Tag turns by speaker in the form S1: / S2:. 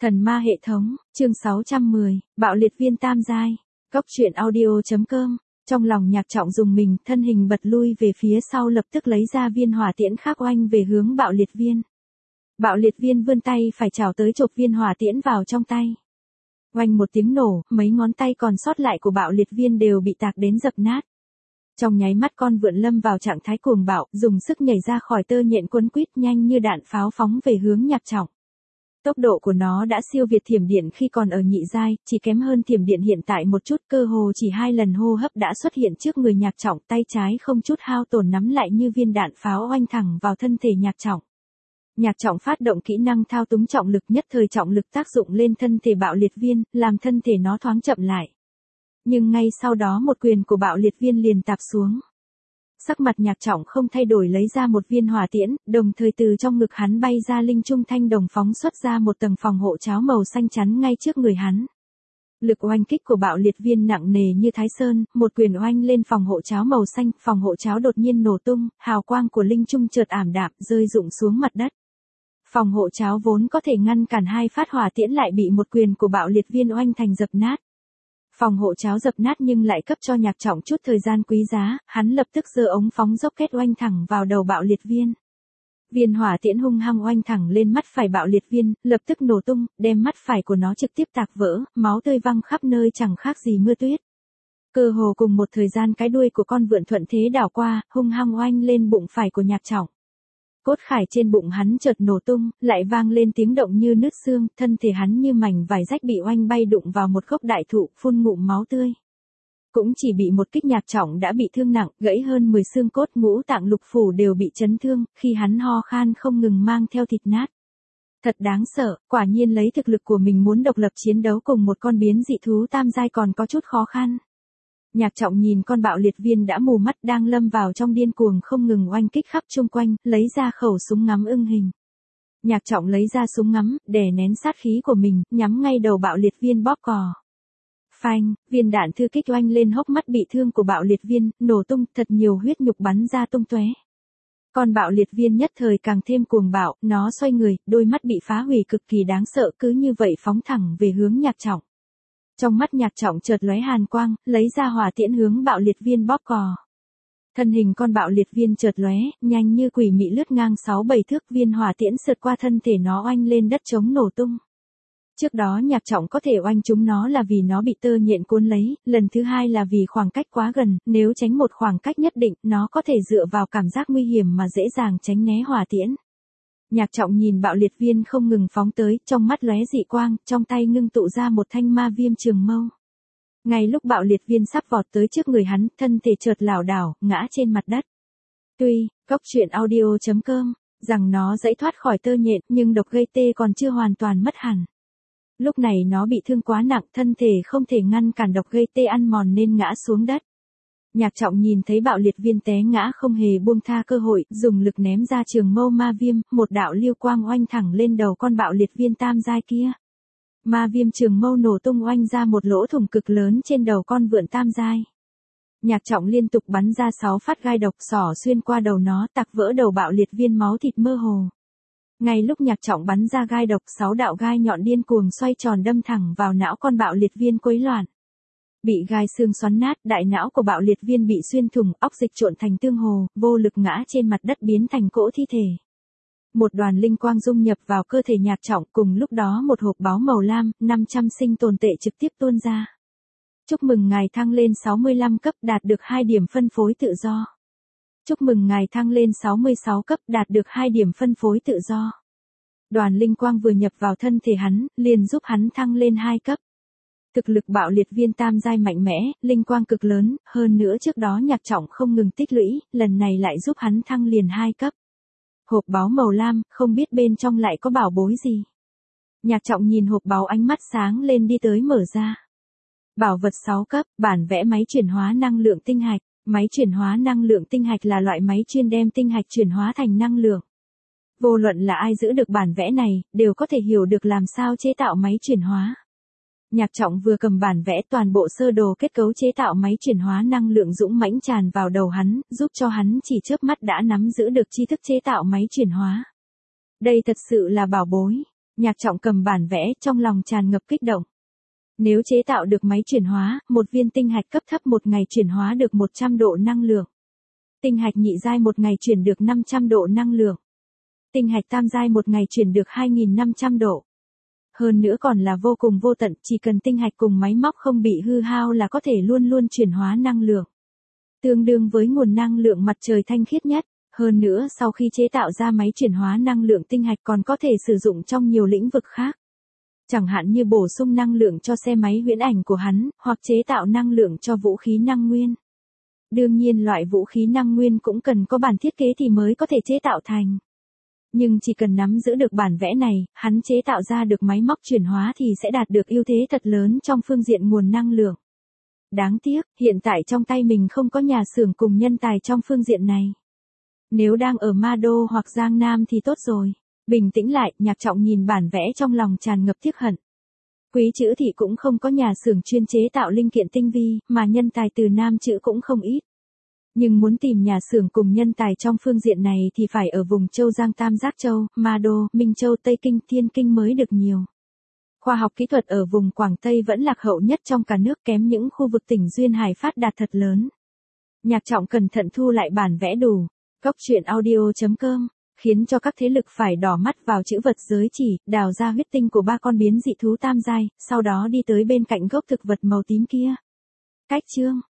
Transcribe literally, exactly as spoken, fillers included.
S1: Thần ma hệ thống, chương sáu trăm mười, bạo liệt viên tam giai. Cốc truyện audio.com. Trong lòng Nhạc Trọng dùng mình, thân hình bật lui về phía sau, lập tức lấy ra viên hỏa tiễn khác oanh về hướng bạo liệt viên. Bạo liệt viên vươn tay phải chảo tới chộp viên hỏa tiễn vào trong tay. Oanh một tiếng nổ, mấy ngón tay còn sót lại của bạo liệt viên đều bị tạc đến dập nát. Trong nháy mắt con vượn lâm vào trạng thái cuồng bạo, dùng sức nhảy ra khỏi tơ nhện quấn quýt, nhanh như đạn pháo phóng về hướng Nhạc Trọng. Tốc độ của nó đã siêu việt thiểm điện khi còn ở nhị giai, chỉ kém hơn thiểm điện hiện tại một chút, cơ hồ chỉ hai lần hô hấp đã xuất hiện trước người Nhạc Trọng, tay trái không chút hao tổn nắm lại như viên đạn pháo oanh thẳng vào thân thể Nhạc Trọng. Nhạc Trọng phát động kỹ năng thao túng trọng lực, nhất thời trọng lực tác dụng lên thân thể bạo liệt viên, làm thân thể nó thoáng chậm lại. Nhưng ngay sau đó một quyền của bạo liệt viên liền tạp xuống. Sắc mặt Nhạc Trọng không thay đổi, lấy ra một viên hỏa tiễn, đồng thời từ trong ngực hắn bay ra linh trung thanh đồng phóng xuất ra một tầng phòng hộ cháo màu xanh chắn ngay trước người hắn. Lực oanh kích của bạo liệt viên nặng nề như Thái Sơn, một quyền oanh lên phòng hộ cháo màu xanh, phòng hộ cháo đột nhiên nổ tung, hào quang của linh trung chợt ảm đạm, rơi rụng xuống mặt đất. Phòng hộ cháo vốn có thể ngăn cản hai phát hỏa tiễn lại bị một quyền của bạo liệt viên oanh thành dập nát. Phòng hộ cháo dập nát nhưng lại cấp cho Nhạc Trọng chút thời gian quý giá, hắn lập tức giơ ống phóng rocket oanh thẳng vào đầu bạo liệt viên. Viên hỏa tiễn hung hăng oanh thẳng lên mắt phải bạo liệt viên, lập tức nổ tung, đem mắt phải của nó trực tiếp tạc vỡ, máu tươi văng khắp nơi chẳng khác gì mưa tuyết. Cơ hồ cùng một thời gian, cái đuôi của con vượn thuận thế đảo qua, hung hăng oanh lên bụng phải của Nhạc Trọng. Cốt khải trên bụng hắn chợt nổ tung, lại vang lên tiếng động như nứt xương, thân thể hắn như mảnh vải rách bị oanh bay đụng vào một gốc đại thụ, phun ngụm máu tươi. Cũng chỉ bị một kích, Nhạc Trọng đã bị thương nặng, gãy hơn mười xương cốt, ngũ tạng lục phủ đều bị chấn thương, khi hắn ho khan không ngừng mang theo thịt nát. Thật đáng sợ, quả nhiên lấy thực lực của mình muốn độc lập chiến đấu cùng một con biến dị thú tam giai còn có chút khó khăn. Nhạc Trọng nhìn con bạo liệt viên đã mù mắt đang lâm vào trong điên cuồng không ngừng oanh kích khắp chung quanh, lấy ra khẩu súng ngắm ưng hình. Nhạc Trọng lấy ra súng ngắm, đè nén sát khí của mình, nhắm ngay đầu bạo liệt viên bóp cò. Phanh, viên đạn thư kích oanh lên hốc mắt bị thương của bạo liệt viên, nổ tung, thật nhiều huyết nhục bắn ra tung tóe. Con bạo liệt viên nhất thời càng thêm cuồng bạo, nó xoay người, đôi mắt bị phá hủy cực kỳ đáng sợ, cứ như vậy phóng thẳng về hướng Nhạc Trọng. Trong mắt Nhạc Trọng chợt lóe hàn quang, lấy ra hỏa tiễn hướng bạo liệt viên bóp cò. Thân hình con bạo liệt viên chợt lóe, nhanh như quỷ mị lướt ngang sáu bảy thước, viên hỏa tiễn sượt qua thân thể nó oanh lên đất trống nổ tung. Trước đó Nhạc Trọng có thể oanh trúng nó là vì nó bị tơ nhện cuốn lấy, lần thứ hai là vì khoảng cách quá gần, nếu tránh một khoảng cách nhất định, nó có thể dựa vào cảm giác nguy hiểm mà dễ dàng tránh né hỏa tiễn. Nhạc Trọng nhìn bạo liệt viên không ngừng phóng tới, trong mắt lóe dị quang, trong tay ngưng tụ ra một thanh ma viêm trường mâu. Ngay lúc bạo liệt viên sắp vọt tới trước người hắn, thân thể chợt lảo đảo, ngã trên mặt đất. Tuy, cốc truyện audio.com, rằng nó dãy thoát khỏi tơ nhện, nhưng độc gây tê còn chưa hoàn toàn mất hẳn. Lúc này nó bị thương quá nặng, thân thể không thể ngăn cản độc gây tê ăn mòn nên ngã xuống đất. Nhạc Trọng nhìn thấy bạo liệt viên té ngã không hề buông tha cơ hội, dùng lực ném ra trường mâu ma viêm, một đạo lưu quang oanh thẳng lên đầu con bạo liệt viên tam giai kia. Ma viêm trường mâu nổ tung oanh ra một lỗ thủng cực lớn trên đầu con vượn tam giai. Nhạc Trọng liên tục bắn ra sáu phát gai độc xỏ xuyên qua đầu nó, tạc vỡ đầu bạo liệt viên, máu thịt mơ hồ. Ngay lúc Nhạc Trọng bắn ra gai độc, sáu đạo gai nhọn điên cuồng xoay tròn đâm thẳng vào não con bạo liệt viên quấy loạn. Bị gai xương xoắn nát, đại não của bạo liệt viên bị xuyên thủng, óc dịch trộn thành tương hồ, vô lực ngã trên mặt đất biến thành cỗ thi thể. Một đoàn linh quang dung nhập vào cơ thể Nhạc Trọng, cùng lúc đó một hộp báu màu lam, năm trăm sinh tồn tệ trực tiếp tuôn ra. Chúc mừng ngài thăng lên sáu mươi lăm cấp, đạt được hai điểm phân phối tự do. Chúc mừng ngài thăng lên sáu mươi sáu cấp, đạt được hai điểm phân phối tự do. Đoàn linh quang vừa nhập vào thân thể hắn, liền giúp hắn thăng lên hai cấp. Thực lực bạo liệt viên tam giai mạnh mẽ, linh quang cực lớn, hơn nữa trước đó Nhạc Trọng không ngừng tích lũy, lần này lại giúp hắn thăng liền hai cấp. Hộp báu màu lam, không biết bên trong lại có bảo bối gì. Nhạc Trọng nhìn hộp báu, ánh mắt sáng lên đi tới mở ra. Bảo vật sáu cấp, bản vẽ máy chuyển hóa năng lượng tinh hạch. Máy chuyển hóa năng lượng tinh hạch là loại máy chuyên đem tinh hạch chuyển hóa thành năng lượng. Vô luận là ai giữ được bản vẽ này, đều có thể hiểu được làm sao chế tạo máy chuyển hóa. Nhạc Trọng vừa cầm bản vẽ, toàn bộ sơ đồ kết cấu chế tạo máy chuyển hóa năng lượng dũng mãnh tràn vào đầu hắn, giúp cho hắn chỉ chớp mắt đã nắm giữ được tri thức chế tạo máy chuyển hóa. Đây thật sự là bảo bối. Nhạc Trọng cầm bản vẽ, trong lòng tràn ngập kích động. Nếu chế tạo được máy chuyển hóa, một viên tinh hạch cấp thấp một ngày chuyển hóa được một trăm độ năng lượng. Tinh hạch nhị giai một ngày chuyển được năm trăm độ năng lượng. Tinh hạch tam giai một ngày chuyển được hai nghìn năm trăm độ. Hơn nữa còn là vô cùng vô tận, chỉ cần tinh hạch cùng máy móc không bị hư hao là có thể luôn luôn chuyển hóa năng lượng. Tương đương với nguồn năng lượng mặt trời thanh khiết nhất. Hơn nữa sau khi chế tạo ra máy chuyển hóa năng lượng tinh hạch còn có thể sử dụng trong nhiều lĩnh vực khác. Chẳng hạn như bổ sung năng lượng cho xe máy huyễn ảnh của hắn, hoặc chế tạo năng lượng cho vũ khí năng nguyên. Đương nhiên loại vũ khí năng nguyên cũng cần có bản thiết kế thì mới có thể chế tạo thành. Nhưng chỉ cần nắm giữ được bản vẽ này, hắn chế tạo ra được máy móc chuyển hóa thì sẽ đạt được ưu thế thật lớn trong phương diện nguồn năng lượng. Đáng tiếc, hiện tại trong tay mình không có nhà xưởng cùng nhân tài trong phương diện này. Nếu đang ở Ma Đô hoặc Giang Nam thì tốt rồi. Bình tĩnh lại, Nhạc Trọng nhìn bản vẽ trong lòng tràn ngập tiếc hận. Quý Chữ Thị cũng không có nhà xưởng chuyên chế tạo linh kiện tinh vi, mà nhân tài từ Nam Chữ cũng không ít. Nhưng muốn tìm nhà xưởng cùng nhân tài trong phương diện này thì phải ở vùng Châu Giang Tam Giác Châu, Ma Đô, Minh Châu, Tây Kinh, Thiên Kinh mới được nhiều. Khoa học kỹ thuật ở vùng Quảng Tây vẫn lạc hậu nhất trong cả nước, kém những khu vực tỉnh Duyên Hải phát đạt thật lớn. Nhạc Trọng cẩn thận thu lại bản vẽ đủ. Góc truyện audio chấm com khiến cho các thế lực phải đỏ mắt vào chữ vật giới chỉ, đào ra huyết tinh của ba con biến dị thú tam giai, sau đó đi tới bên cạnh gốc thực vật màu tím kia. Cách chương